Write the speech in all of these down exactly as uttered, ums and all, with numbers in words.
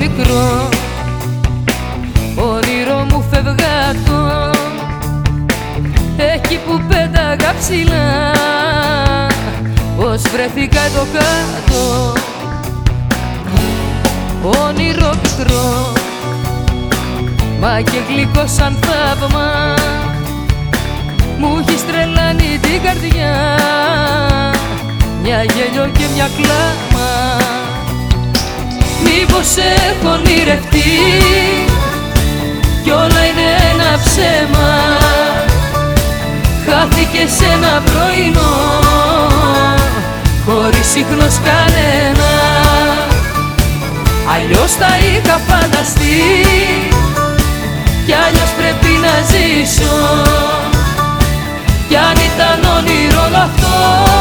μικρό όνειρο μου φευγάτο, εκεί που πέταγα ψηλά πως βρέθηκα εδώ κάτω. Όνειρο πικρό μα και γλυκό σαν θαύμα, μου έχεις τρελάνει την καρδιά, μια γέλιο και μια κλάμα. Μήπως έχω ονειρευτεί κι όλα είναι ένα ψέμα, χάθηκε σε ένα πρωινό χωρίς ίχνος κανένα. Αλλιώς τα είχα φανταστεί κι αλλιώς πρέπει να ζήσω, κι αν ήταν όνειρο όλο αυτό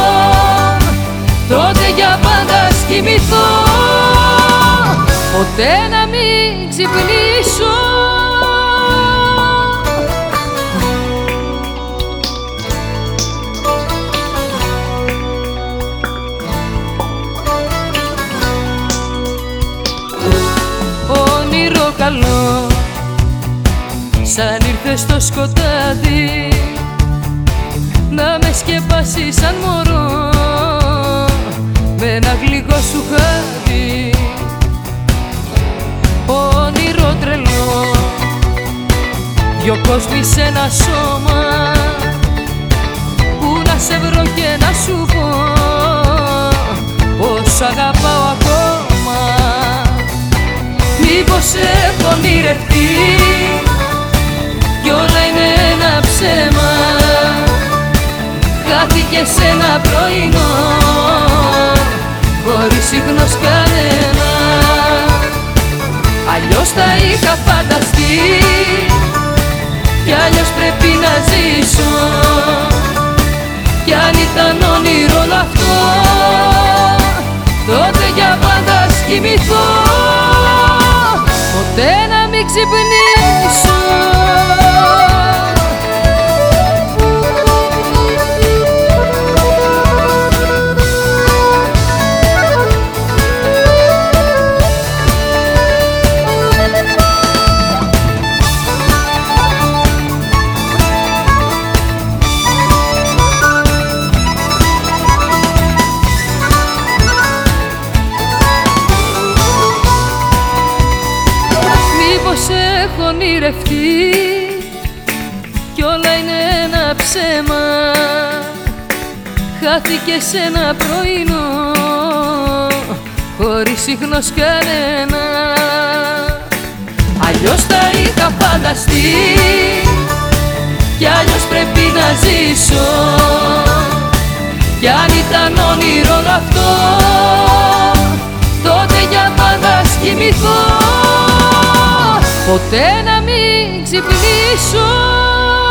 τότε για πάντα ας κοιμηθώ, ποτέ να μην ξυπνήσω. Όνειρο καλό σαν ήρθε στο σκοτάδι να με σκεπάσει σαν μωρό με ένα γλυκό σου χάδι. Όνειρο τρελό, δυο κόσμοι σε ένα σώμα, που να σε βρω και να σου πω πως αγαπάω ακόμα. Μήπως έχω ονειρευτεί κι όλα είναι ένα ψέμα, χάθηκε σε ένα πρωινό χωρίς ίχνος κανένα. Αλλιώς τα είχα φανταστεί κι αλλιώς πρέπει να ζήσω, κι αν ήταν όνειρο όλο αυτό τότε για πάντα ας κοιμηθώ, ποτέ να μην ξυπνήσω. Μήπως έχω ονειρευτεί κι όλα είναι ένα ψέμα, χάθηκε σε ένα πρωινό χωρίς ίχνος κανένα. Αλλιώς τα είχα φανταστεί κι αλλιώς πρέπει να ζήσω, κι αν ήταν όνειρο όλο αυτό τότε για πάντα ας κοιμηθώ, ποτέ να μην ξυπνήσω.